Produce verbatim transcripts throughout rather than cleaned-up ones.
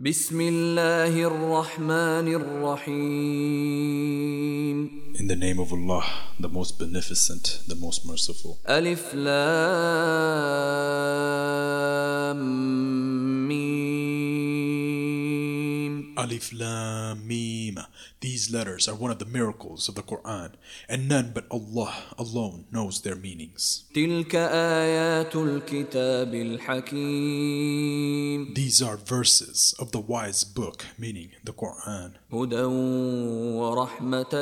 بسم الله الرحمن الرحيم. In the name of Allah, the most beneficent, the most merciful. ألف لام ميم. Alif Lam Mim. These letters are one of the miracles of the Quran, and none but Allah alone knows their meanings. تلك آيات الكتاب الحكيم. These are verses of the wise book, meaning the Quran. هدى ورحمة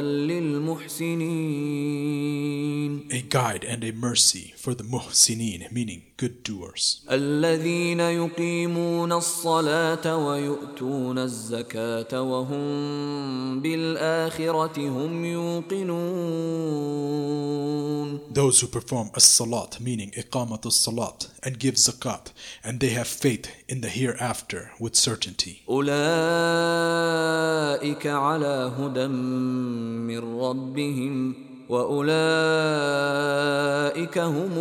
للمحسنين. A guide and a mercy for the muhsinin, meaning good doers. الذين يقيمون الصلاة ويؤتون الزكاة وهم بالآخرة هم يوقنون. Those who perform as-salat, meaning iqamat as-salat, and give zakat, and they have faith in the hereafter with certainty. أولئك على هدى من ربهم وأولئك هم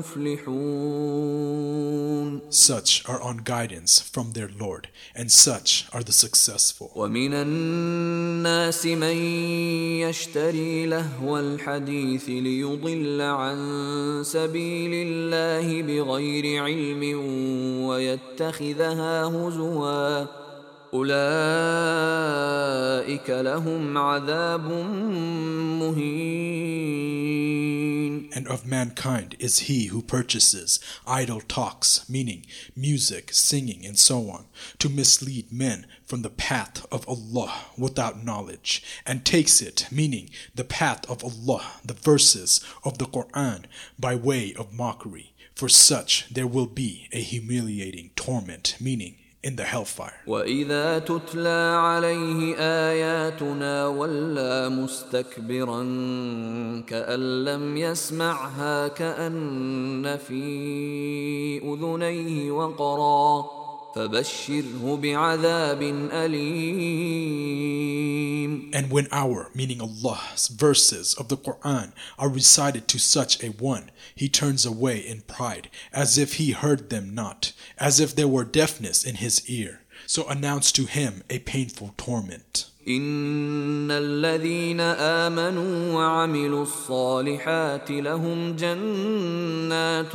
المفلحون. Such are on guidance from their Lord, and such are the successful. ومن الناس من يشتري لهو الحديث ليضل عن سبيل الله بغير علم ويتخذها هزوا أولئك لهم عذاب مهين. And of mankind is he who purchases idle talks, meaning music, singing, and so on, to mislead men from the path of Allah without knowledge, and takes it, meaning the path of Allah, the verses of the Quran, by way of mockery. For such there will be a humiliating torment, meaning in the hellfire. وَإِذَا تُتْلَى عَلَيْهِ آيَاتُنَا وَلَّى مُسْتَكْبِرًا كَأَن لَّمْ يَسْمَعْهَا كَأَنَّ فِي أُذُنَيْهِ وَقْرًا فَبَشِّرْهُ بِعَذَابٍ أَلِيمٍ. And when our, meaning Allah's, verses of the Quran are recited to such a one, he turns away in pride, as if he heard them not, as if there were deafness in his ear. So announce to him a painful torment. إن الذين آمنوا وعملوا الصالحات لهم جنات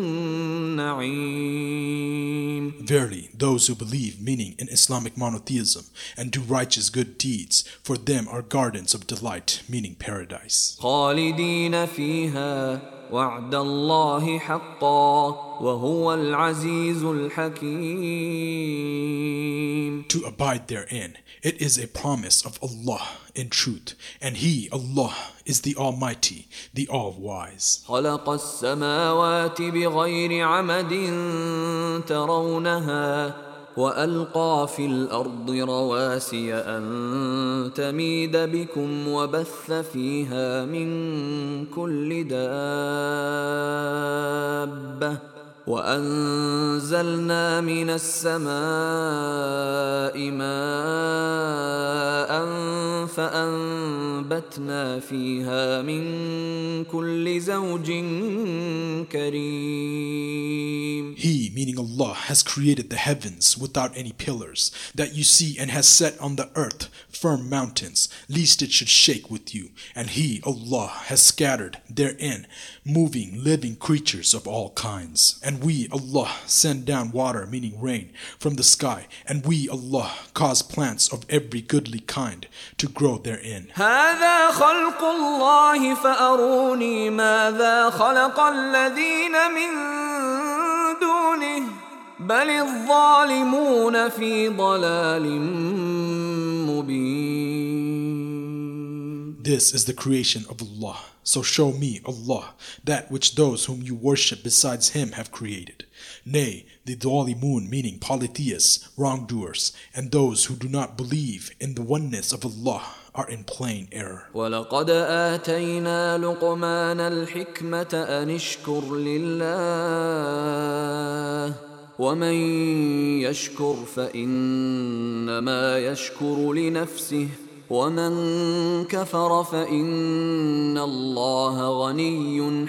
النعيم. Verily, those who believe, meaning in Islamic monotheism, and do righteous good deeds, for them are gardens of delight, meaning paradise. خالدين فيها وعد الله حقا وهو العزيز الحكيم. To abide therein, it is a promise of Allah in truth, and He, Allah, is the Almighty, the All-Wise. خلق السماوات بغير عمد ترونها وألقى في الأرض رواسي أن تميد بكم وبث فيها من كل دابة وأنزلنا من السماء ماء فأنبتنا فيها من كل زوج كريم. He, meaning Allah, has created the heavens without any pillars, that you see, and has set on the earth firm mountains, lest it should shake with you. And He, Allah, has scattered therein moving, living creatures of all kinds. And we, Allah, send down water, meaning rain, from the sky, and we, Allah, cause plants of every goodly kind to grow therein. هذا خلق الله فأروني ماذا خلق الذين من دونه بل الظالمون في ضلال مبين. This is the creation of Allah. So show me, Allah, that which those whom you worship besides Him have created. Nay, the dhalimun, meaning polytheists, wrongdoers, and those who do not believe in the oneness of Allah are in plain error. وَلَقَدْ آتَيْنَا لُقْمَانَ الْحِكْمَةَ أَنِ اشْكُرْ لِلَّهِ وَمَنْ يَشْكُرْ فَإِنَّمَا يَشْكُرُ لِنَفْسِهِ ومن كفر فإن الله غني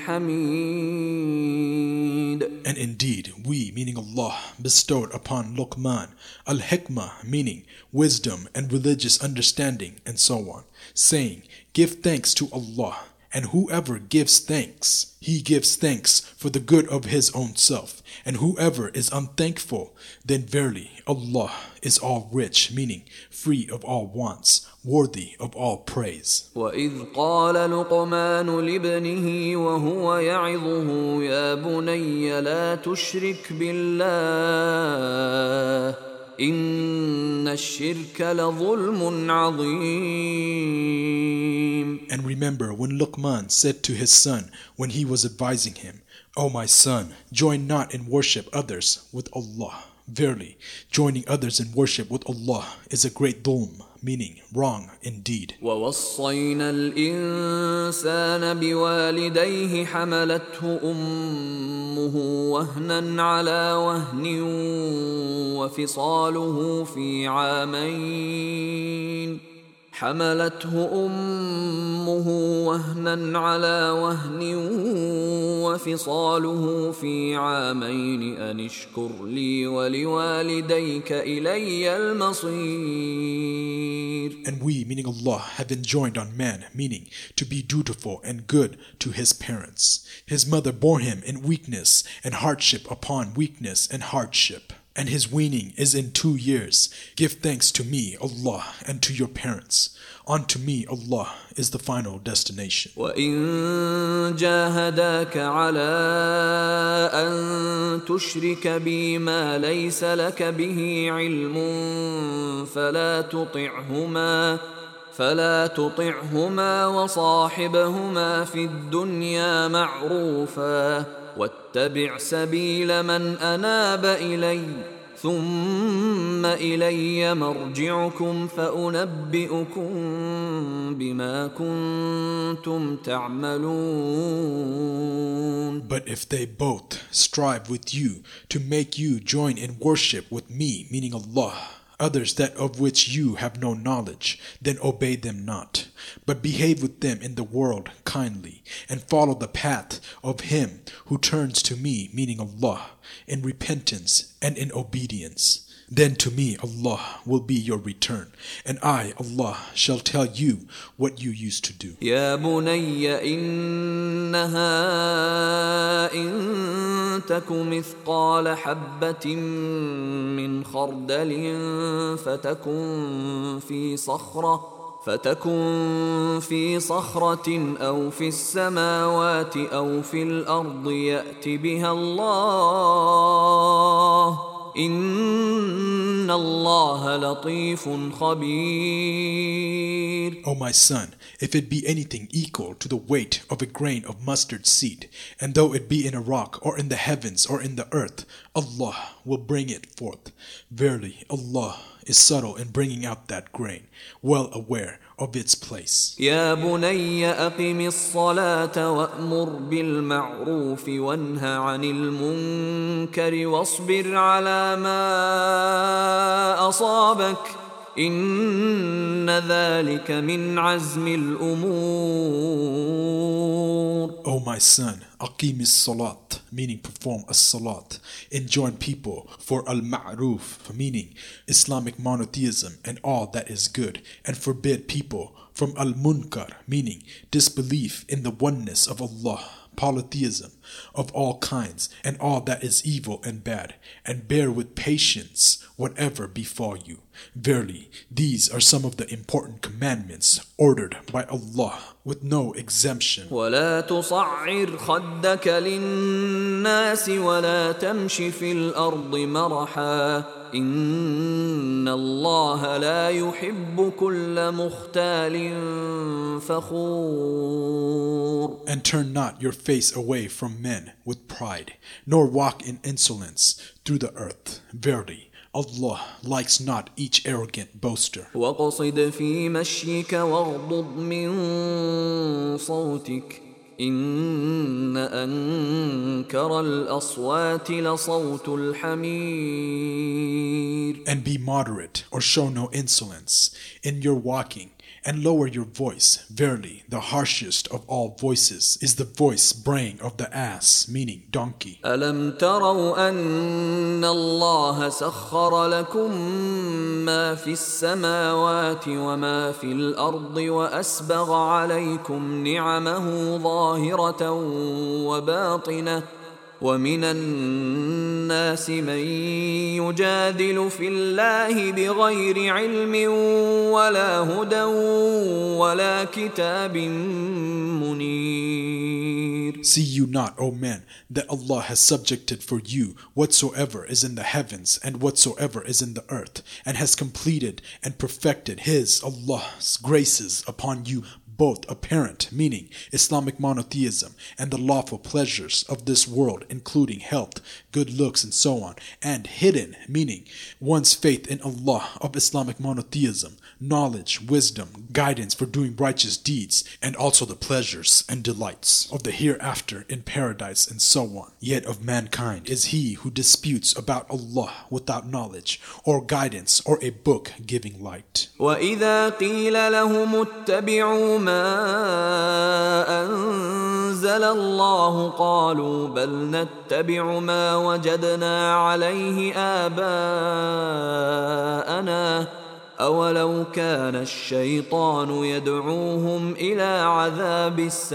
حميد. And indeed, we, meaning Allah, bestowed upon Luqman al-hikmah, meaning wisdom and religious understanding, and so on, saying, give thanks to Allah, and whoever gives thanks, he gives thanks for the good of his own self, and whoever is unthankful, then verily Allah is all rich, meaning free of all wants, worthy of all praise. وَإِذْ قَالَ لُقْمَانُ لِابْنِهِ وَهُوَ يَعِظُهُ يَا بُنَيَّ لَا تُشْرِكْ بِاللَّهِ إِنَّ الشِّرْكَ لَظُلْمٌ عَظِيمٌ. And remember when Luqman said to his son when he was advising him, O my son, join not in worship others with Allah. Verily, joining others in worship with Allah is a great dhulm, meaning wrong indeed. وَوَصَّيْنَا الْإِنسَانَ بِوَالِدَيْهِ حَمَلَتْهُ أُمُّهُ وَهْنًا عَلَى وَهْنٍ وَفِصَالُهُ فِي عَامَيْنِ حملته أمه وهنا على وهن وفصاله في عامين أن اشكر لي ولوالديك إلي المصير. And we, meaning Allah, have enjoined on man, meaning to be dutiful and good to his parents. His mother bore him in weakness and hardship upon weakness and hardship. And his weaning is in two years. Give thanks to me, Allah, and to your parents. Unto me, Allah, is the final destination. وَإِن جَاهَدَاكَ عَلَىٰ أَن تُشْرِكَ بِي مَا لَيْسَ لَكَ بِهِ عِلْمٌ فَلَا تُطِعْهُمَا فلا تطعهما وصاحبهما في الدنيا معروفا واتبع سبيل من أناب إلي ثم إلي مرجعكم فأنبئكم بما كنتم تعملون. But if they both strive with you to make you join in worship with me, meaning Allah, others that of which you have no knowledge, then obey them not, but behave with them in the world kindly, and follow the path of him who turns to me, meaning Allah, in repentance and in obedience. Then to me Allah will be your return, and I, Allah, shall tell you what you used to do. يا بني إنها إن تك مثقال حبة من خردل فتكن في صخرة فتكن في صخرة أو في السماوات أو في الأرض يأت بها الله إن الله لطيف خبير. O my son, if it be anything equal to the weight of a grain of mustard seed, and though it be in a rock or in the heavens or in the earth, Allah will bring it forth. Verily, Allah is subtle in bringing out that grain, well aware of its place. يا بني أقم الصلاة وأمر بالمعروف وانه عن المنكر واصبر على ما أصابك إن ذلك من عزم الأمور. O my son, aqim as-salat, meaning perform as-salat, enjoin people for al-ma'ruf, meaning Islamic monotheism and all that is good, and forbid people from al-munkar, meaning disbelief in the oneness of Allah, polytheism of all kinds, and all that is evil and bad, and bear with patience whatever befall you. Verily, these are some of the important commandments ordered by Allah with no exemption. ولا تصعر خدك للناس ولا تمش في الأرض مرحا إن الله لا يحب كل مختال فخور. And turn not your face away from men with pride, nor walk in insolence through the earth. Verily, Allah likes not each arrogant boaster. وَقَصِدْ فِي مَشْيِكَ وَاغْضُضْ مِنْ صَوْتِكَ إِنَّ أَنْكَرَ الْأَصْوَاتِ لَصَوْتُ الْحَمِيرِ. And be moderate, or show no insolence in your walking, and lower your voice. Verily, the harshest of all voices is the voice braying of the ass, meaning donkey. ألم تروا أن الله سخر لكم ما في السماوات وما في الأرض وأسبغ عليكم نعمه ظاهرة وباطنة ومن الناس من يجادل في الله بغير علم ولا هدى ولا كتاب منير. See you not, O men, that Allah has subjected for you whatsoever is in the heavens and whatsoever is in the earth, and has completed and perfected His, Allah's, graces upon you, both apparent, meaning Islamic monotheism, and the lawful pleasures of this world, including health, good looks, and so on, and hidden, meaning one's faith in Allah of Islamic monotheism, knowledge, wisdom, guidance for doing righteous deeds, and also the pleasures and delights of the hereafter in paradise, and so on. Yet of mankind is he who disputes about Allah without knowledge, or guidance, or a book giving light. وَإِذَا قِيلَ لَهُمُ اتَّبِعُوا مَا أنزل الله قالوا بل نتبع ما وجدنا عليه آباءنا أولو كان الشيطان يدعوهم إلى عذاب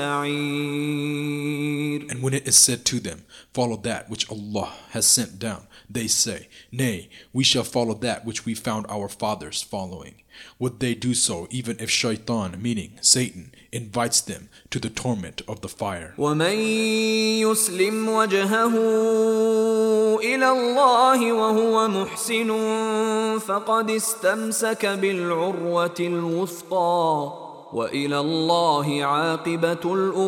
السعير. And when it is said to them, follow that which Allah has sent down, they say, nay, we shall follow that which we found our fathers following. Would they do so even if shaitan, meaning Satan, invites them to the torment of the fire? وَمَن يُسْلِمْ وَجْهَهُ إِلَى اللَّهِ وَهُوَ مُحْسِنٌ فَقَدِ اسْتَمْسَكَ بِالْعُرْوَةِ الْوُثْقَى وَإِلَى اللَّهِ عَاقِبَةُ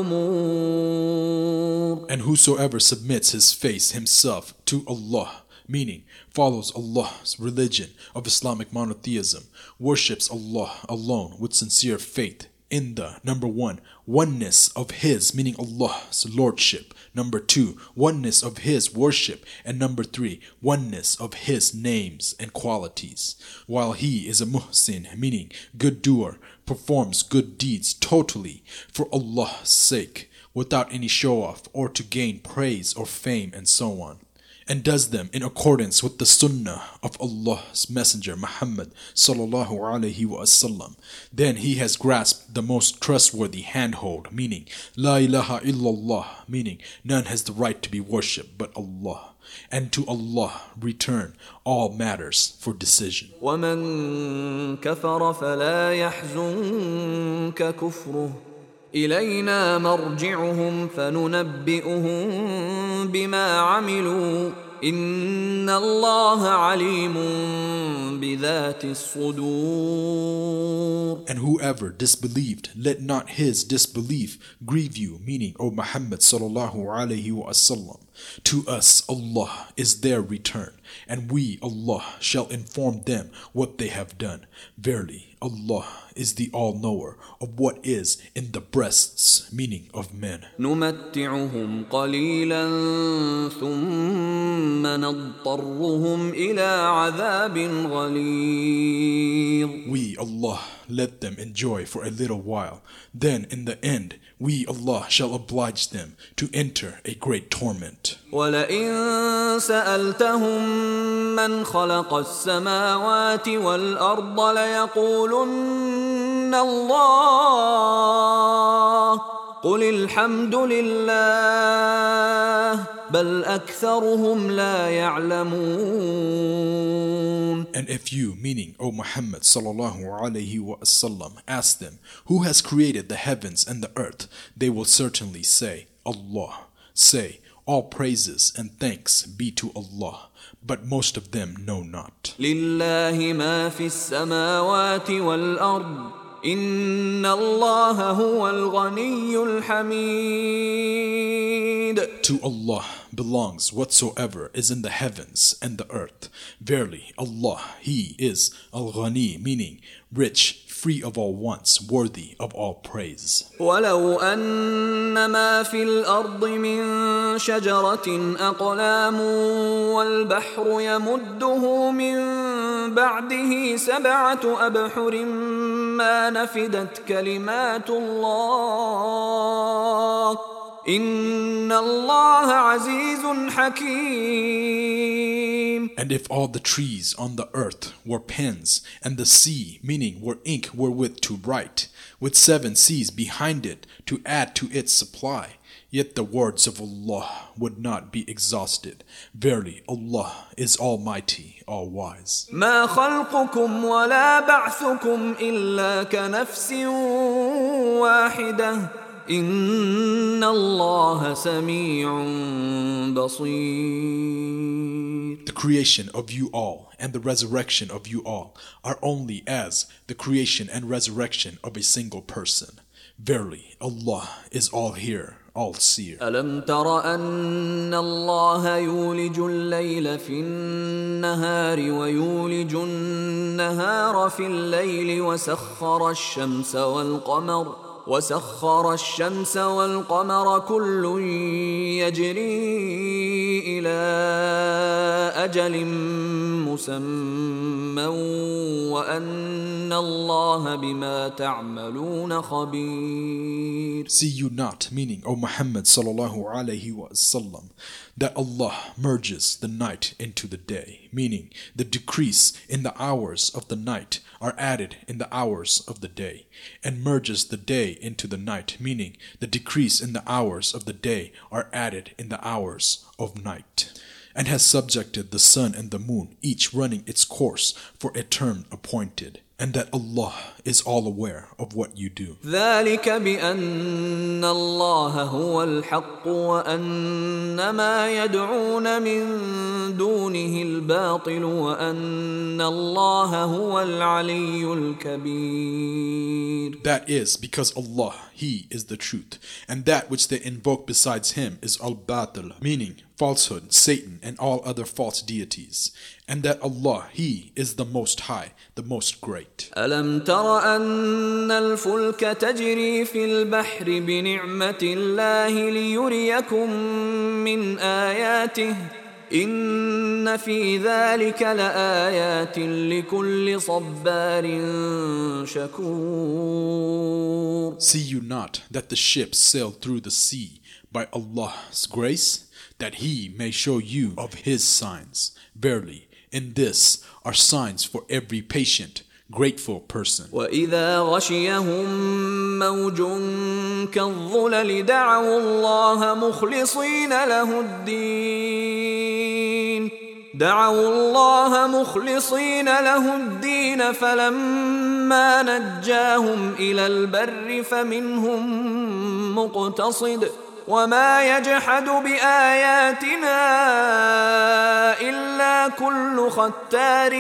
الْأُمُورِ. And whosoever submits his face himself to Allah, meaning follows Allah's religion of Islamic monotheism, worships Allah alone with sincere faith in the, number one, oneness of His, meaning Allah's lordship, number two, oneness of His worship, and number three, oneness of His names and qualities, while he is a muhsin, meaning good doer, performs good deeds totally for Allah's sake, without any show-off or to gain praise or fame, and so on, and does them in accordance with the sunnah of Allah's Messenger Muhammad sallallahu alaihi wasallam, then he has grasped the most trustworthy handhold, meaning La ilaha illallah, meaning none has the right to be worshipped but Allah, and to Allah return all matters for decision. وَمَن كَفَرَ فَلَا يَحْزُنكَ كُفْرُهُ إِلَيْنَا مَرْجِعُهُمْ فَنُنَبِّئُهُم بِمَا عَمِلُوا إِنَّ اللَّهَ عَلِيمٌ بِذَاتِ الصُّدُورِ. And whoever disbelieved, let not his disbelief grieve you, meaning, O Muhammad sallallahu alaihi wasallam, to us Allah is their return, and we, Allah, shall inform them what they have done. Verily, Allah is the all-knower of what is in the breasts, meaning of men. نُمَتِّعُهُمْ قَلِيلًا ثُمَّ نَضْطَرُّهُمْ إِلَى عَذَابٍ غَلِيظٍ. We, Allah, let them enjoy for a little while. Then, in the end, we, Allah, shall oblige them to enter a great torment. وَلَئِن سَأَلْتَهُم مَّنْ خَلَقَ السَّمَاوَاتِ وَالْأَرْضَ لَيَقُولُنَّ اللَّهُ قُلِ الْحَمْدُ لِلَّهِ بَلْ أَكْثَرُهُمْ لَا يَعْلَمُونَ. And if you, meaning, O Muhammad sallallahu alaihi wasallam, ask them, who has created the heavens and the earth, they will certainly say, Allah. Say, all praises and thanks be to Allah, but most of them know not. لِلَّهِ مَا فِي السَّمَاوَاتِ وَالْأَرْضِ إِنَّ اللَّهَ هُوَ الْغَنِيُّ الْحَمِيدُ. To Allah belongs whatsoever is in the heavens and the earth. Verily, Allah, He is Al-Ghani, meaning rich, free of all wants, worthy of all praise. وَلَوْ أَنَّ مَا فِي الْأَرْضِ مِنْ شَجَرَةٍ أَقْلَامٌ وَالْبَحْرُ يَمُدُّهُ مِنْ بعده سبعة أبحر ما نفدت كلمات الله إن الله عزيز حكيم. And if all the trees on the earth were pens, and the sea, meaning were ink wherewith to write, with seven seas behind it to add to its supply, yet the words of Allah would not be exhausted. Verily, Allah is Almighty, All-Wise. ما خلقكم ولا بعثكم إلا كنفس واحدة إن الله سميع بصير. The creation of you all and the resurrection of you all are only as the creation and resurrection of a single person. Verily, Allah is all-hearer, all-seer. ألم تر أن الله يولج الليل في النهار ويولج النهار في الليل وسخر الشمس والقمر وسخر الشمس والقمر كل يجري إلى أجل مسمى وأن الله بما تعملون خبير. See you not, meaning, O Muhammad sallallahu alayhi wa sallam, that Allah merges the night into the day, meaning the decrease in the hours of the night are added in the hours of the day, and merges the day into the night, meaning the decrease in the hours of the day are added in the hours of night, and has subjected the sun and the moon, each running its course for a term appointed, and that Allah is all aware of what you do. ذلك بأن الله هو الحق وأن ما يدعون من دونه الباطل وأن الله هو العلي الكبير. That is because Allah, He is the truth, and that which they invoke besides Him is al-batil, meaning falsehood, Satan, and all other false deities, and that Allah, He is the Most High, the Most Great. ألم تر أن الفلك تجري في البحر بنعمة الله ليريكم من آياته إن في ذلك لآيات لكل صبار شكور. See you not that the ships sail through the sea by Allah's grace, that He may show you of His signs? Verily, in this are signs for every patient, grateful person. وإذا غشيهم موج كالظلل دعوا الله مخلصين له الدين دعوا الله مخلصين له الدين فلما نجاهم إلى البر فمنهم مقتصد وما يجحد بآياتنا إلا كل ختار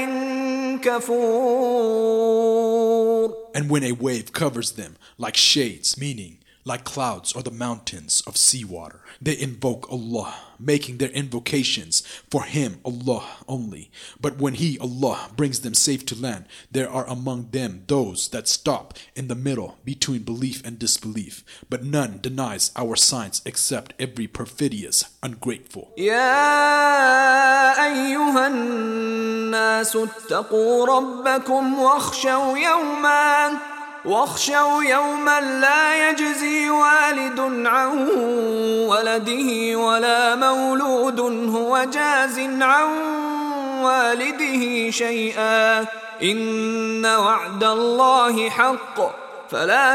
كفور. And when a wave covers them like shades, meaning like clouds or the mountains of seawater, they invoke Allah, making their invocations for Him, Allah only. But when He, Allah, brings them safe to land, there are among them those that stop in the middle between belief and disbelief. But none denies our signs except every perfidious, ungrateful. يا أيها الناس اتقوا ربكم واخشوا يوما واخشوا يوما لا يجزي والد عن ولده ولا مولود هو جاز عن والده شيئا إن وعد الله حق فلا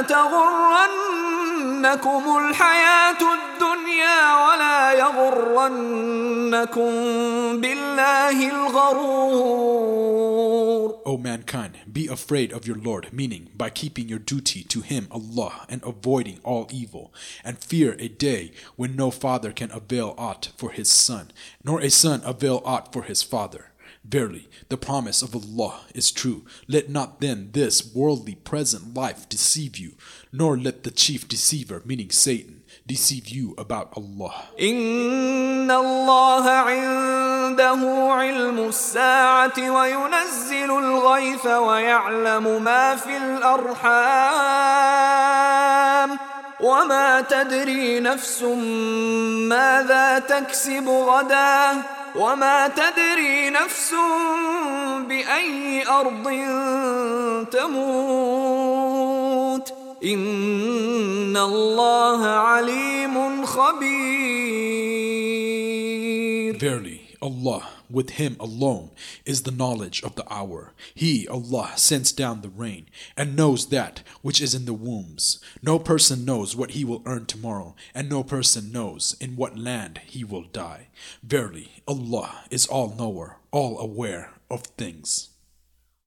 تغرنكم الحياة الدنيا ولا يغرنكم بالله الغرور. O mankind, be afraid of your Lord, meaning by keeping your duty to Him, Allah, and avoiding all evil, and fear a day when no father can avail aught for his son, nor a son avail aught for his father. Verily, the promise of Allah is true. Let not then this worldly present life deceive you, nor let the chief deceiver, meaning Satan, deceive you about Allah. إن الله عنده علم الساعة وينزل الغيث ويعلم ما في الأرحام وما تدري نفس ماذا تكسب غدا وما تدري نفس بأي أرض تموت إن الله عليم خبير. Verily, Allah, with Him alone is the knowledge of the hour. He, Allah, sends down the rain and knows that which is in the wombs. No person knows what he will earn tomorrow, and no person knows in what land he will die. Verily, Allah is all-knower, all aware of things.